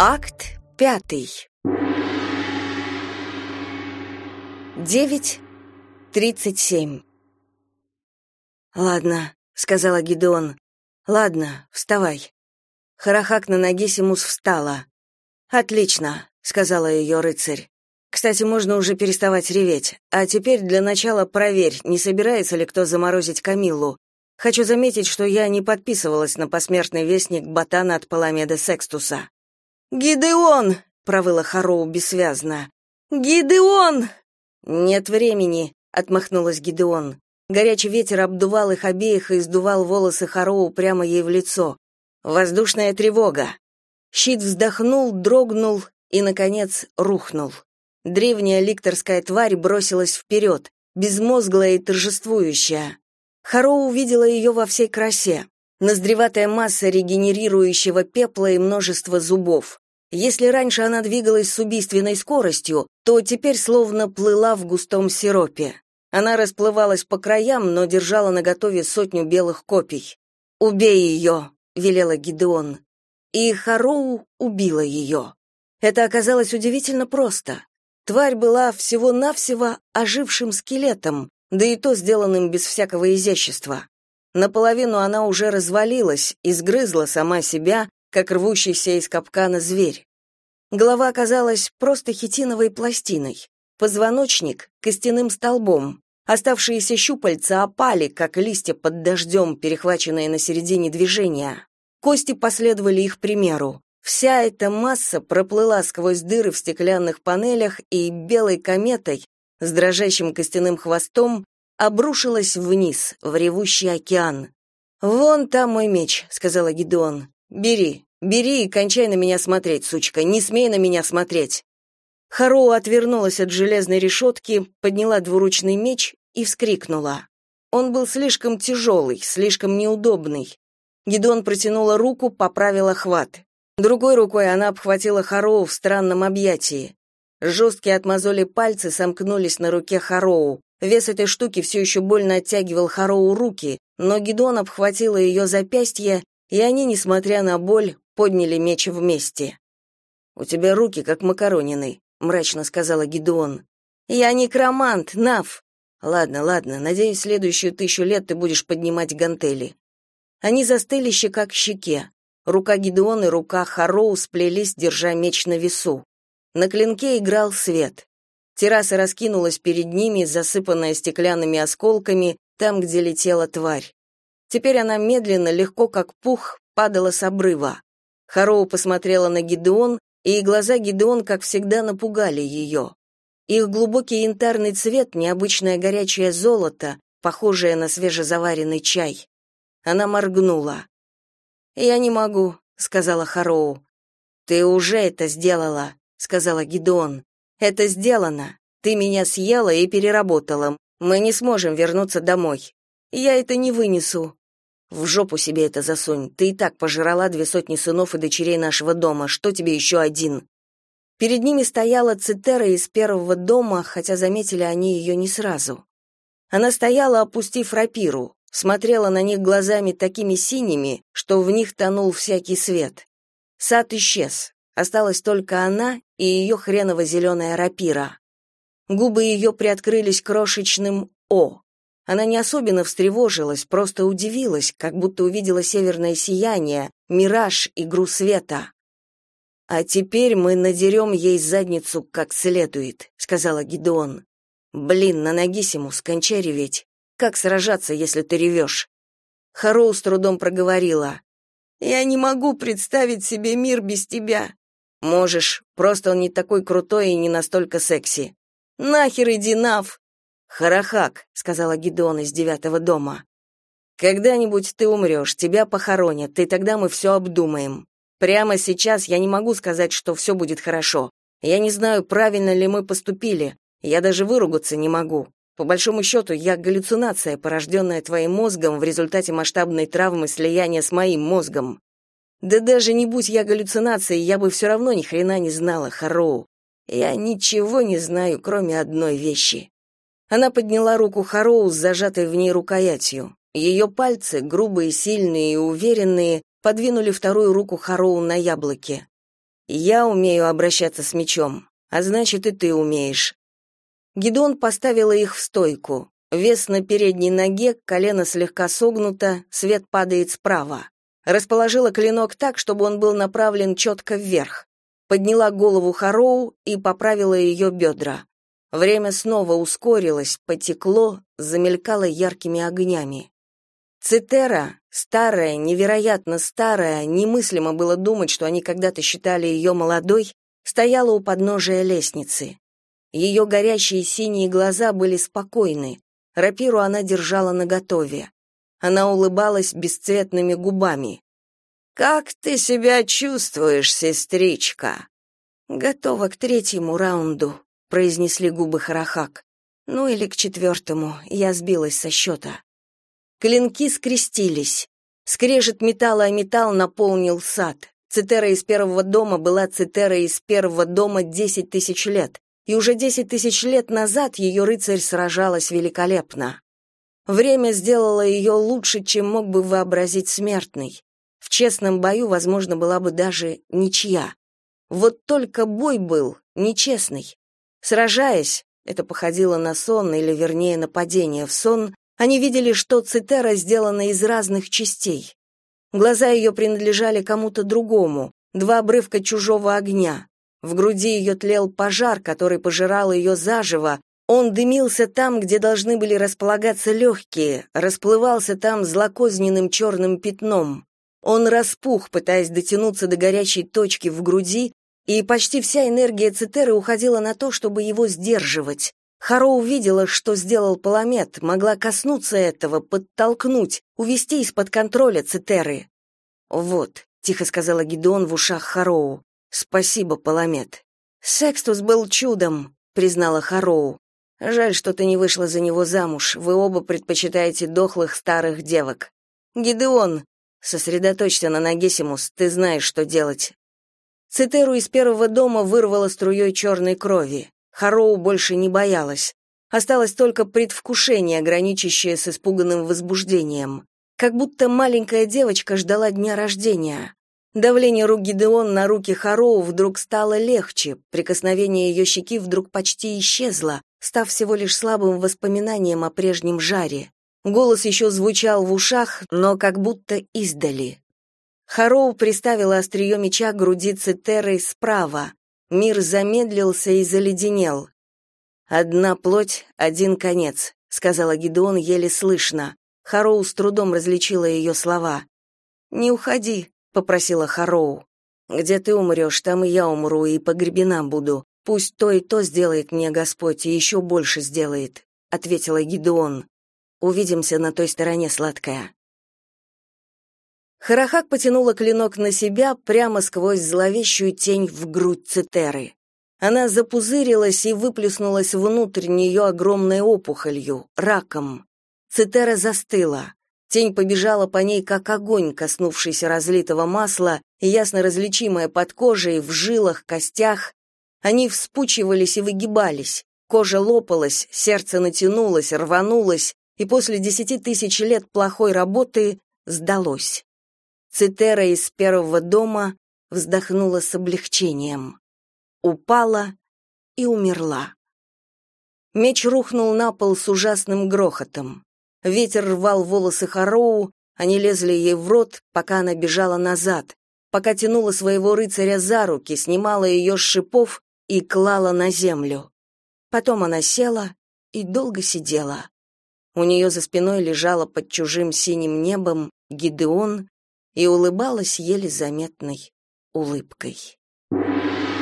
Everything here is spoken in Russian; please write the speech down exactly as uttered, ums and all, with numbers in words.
Акт пятый. Девять тридцать семь. «Ладно», — сказала Гидеон. «Ладно, вставай». Харахак на Нагисимус встала. «Отлично», — сказала ее рыцарь. «Кстати, можно уже переставать реветь. А теперь для начала проверь, не собирается ли кто заморозить Камиллу. Хочу заметить, что я не подписывалась на посмертный вестник ботана от Паламеда Секстуса». «Гидеон!» — провыла Хароу бессвязно. «Гидеон!» «Нет времени», — отмахнулась Гидеон. Горячий ветер обдувал их обеих и сдувал волосы Хароу прямо ей в лицо. «Воздушная тревога!» Щит вздохнул, дрогнул и, наконец, рухнул. Древняя ликторская тварь бросилась вперед, безмозглая и торжествующая. Хароу увидела ее во всей красе. Ноздреватая масса регенерирующего пепла и множество зубов. Если раньше она двигалась с убийственной скоростью, то теперь словно плыла в густом сиропе. Она расплывалась по краям, но держала наготове сотню белых копий. «Убей ее!» — велела Гидеон. И Хароу убила ее. Это оказалось удивительно просто. Тварь была всего-навсего ожившим скелетом, да и то сделанным без всякого изящества. Наполовину она уже развалилась и сгрызла сама себя, как рвущийся из капкана зверь. Голова оказалась просто хитиновой пластиной, позвоночник — костяным столбом, оставшиеся щупальца опали, как листья под дождем, перехваченные на середине движения. Кости последовали их примеру. Вся эта масса проплыла сквозь дыры в стеклянных панелях и белой кометой с дрожащим костяным хвостом обрушилась вниз, в ревущий океан. «Вон там мой меч», — сказала Гидеон. «Бери, бери и кончай на меня смотреть, сучка, не смей на меня смотреть». Хароу отвернулась от железной решетки, подняла двуручный меч и вскрикнула. Он был слишком тяжелый, слишком неудобный. Гидеон протянула руку, поправила хват. Другой рукой она обхватила Хароу в странном объятии. Жесткие от мозоли пальцы сомкнулись на руке Хароу. Вес этой штуки все еще больно оттягивал Хароу руки, но Гидеон обхватила ее запястье, и они, несмотря на боль, подняли меч вместе. «У тебя руки как макаронины», — мрачно сказала Гидеон. «Я некромант, Нав». «Ладно, ладно, надеюсь, следующую тысячу лет ты будешь поднимать гантели». Они застыли щека к щеке. Рука Гидеон и рука Хароу сплелись, держа меч на весу. На клинке играл свет. Терраса раскинулась перед ними, засыпанная стеклянными осколками, там, где летела тварь. Теперь она медленно, легко как пух, падала с обрыва. Хароу посмотрела на Гидеон, и глаза Гидеон, как всегда, напугали ее. Их глубокий янтарный цвет, необычное горячее золото, похожее на свежезаваренный чай. Она моргнула. «Я не могу», — сказала Хароу. «Ты уже это сделала», — сказала Гидеон. «Это сделано. Ты меня съела и переработала. Мы не сможем вернуться домой. Я это не вынесу». «В жопу себе это засунь. Ты и так пожрала две сотни сынов и дочерей нашего дома. Что тебе еще один?» Перед ними стояла Цитера из первого дома, хотя заметили они ее не сразу. Она стояла, опустив рапиру, смотрела на них глазами такими синими, что в них тонул всякий свет. Сад исчез. Осталась только она и ее хреново-зеленая рапира. Губы ее приоткрылись крошечным «О». Она не особенно встревожилась, просто удивилась, как будто увидела северное сияние, мираж, игру света. «А теперь мы надерем ей задницу как следует», — сказала Гидеон. «Блин, на Нагисимус, кончай реветь. Как сражаться, если ты ревешь?» Хароу с трудом проговорила. «Я не могу представить себе мир без тебя». «Можешь, просто он не такой крутой и не настолько секси». «Нахер иди, Нав!» «Харахак», — сказала Гидеон из девятого дома. «Когда-нибудь ты умрешь, тебя похоронят, и тогда мы все обдумаем. Прямо сейчас я не могу сказать, что все будет хорошо. Я не знаю, правильно ли мы поступили. Я даже выругаться не могу. По большому счету, я галлюцинация, порожденная твоим мозгом в результате масштабной травмы слияния с моим мозгом. Да даже не будь я галлюцинацией, я бы все равно ни хрена не знала, Хароу. Я ничего не знаю, кроме одной вещи». Она подняла руку Хароу с зажатой в ней рукоятью. Ее пальцы, грубые, сильные и уверенные, подвинули вторую руку Хароу на яблоке. Я умею обращаться с мечом, а значит, и ты умеешь». Гидеон поставила их в стойку. Вес на передней ноге, колено слегка согнуто, свет падает справа. Расположила клинок так, чтобы он был направлен четко вверх. Подняла голову Хароу и поправила ее бедра. Время снова ускорилось, потекло, замелькало яркими огнями. Цитера, старая, невероятно старая, немыслимо было думать, что они когда-то считали ее молодой, стояла у подножия лестницы. Ее горящие синие глаза были спокойны, рапиру она держала наготове. Она улыбалась бесцветными губами. «Как ты себя чувствуешь, сестричка?» «Готова к третьему раунду», — произнесли губы Харахак. «Ну или к четвертому, я сбилась со счета». Клинки скрестились. Скрежет металла о металл наполнил сад. Цитера из первого дома была Цитера из первого дома десять тысяч лет, и уже десять тысяч лет назад ее рыцарь сражалась великолепно. Время сделало ее лучше, чем мог бы вообразить смертный. В честном бою, возможно, была бы даже ничья. Вот только бой был нечестный. Сражаясь, это походило на сон, или вернее на падение в сон, они видели, что Цитера сделана из разных частей. Глаза ее принадлежали кому-то другому, два обрывка чужого огня. В груди ее тлел пожар, который пожирал ее заживо. Он дымился там, где должны были располагаться легкие, расплывался там злокозненным черным пятном. Он распух, пытаясь дотянуться до горячей точки в груди, и почти вся энергия Цитеры уходила на то, чтобы его сдерживать. Хароу увидела, что сделал Паламет, могла коснуться этого, подтолкнуть, увести из-под контроля Цитеры. «Вот», — тихо сказала Гидеон в ушах Хароу, — «спасибо, Паламет». «Секстус был чудом», — признала Хароу. «Жаль, что ты не вышла за него замуж, вы оба предпочитаете дохлых старых девок. Гидеон, сосредоточься на Нагесимус, ты знаешь, что делать». Цитеру из первого дома вырвало струей черной крови. Хароу больше не боялась. Осталось только предвкушение, граничащее с испуганным возбуждением. Как будто маленькая девочка ждала дня рождения. Давление рук Гидеон на руки Хароу вдруг стало легче, прикосновение ее щеки вдруг почти исчезло, став всего лишь слабым воспоминанием о прежнем жаре. Голос еще звучал в ушах, но как будто издали. Хароу приставила острие меча к груди Цитеры справа. Мир замедлился и заледенел. «Одна плоть, один конец», — сказала Гидеон еле слышно. Хароу с трудом различила ее слова. «Не уходи», — попросила Хароу. «Где ты умрешь, там и я умру, и погребена буду. Пусть то и то сделает мне Господь, и еще больше сделает», — ответила Гидеон. «Увидимся на той стороне, сладкая». Харахак потянула клинок на себя прямо сквозь зловещую тень в грудь Цитеры. Она запузырилась и выплеснулась внутрь нее огромной опухолью, раком. Цитера застыла. Тень побежала по ней, как огонь, коснувшийся разлитого масла, и ясно различимое под кожей, в жилах, костях. Они вспучивались и выгибались. Кожа лопалась, сердце натянулось, рванулось, и после десяти тысяч лет плохой работы сдалось. Цитера из первого дома вздохнула с облегчением. Упала и умерла. Меч рухнул на пол с ужасным грохотом. Ветер рвал волосы Хароу, они лезли ей в рот, пока она бежала назад, пока тянула своего рыцаря за руки, снимала ее с шипов и клала на землю. Потом она села и долго сидела. У нее за спиной лежала под чужим синим небом Гидеон и улыбалась еле заметной улыбкой.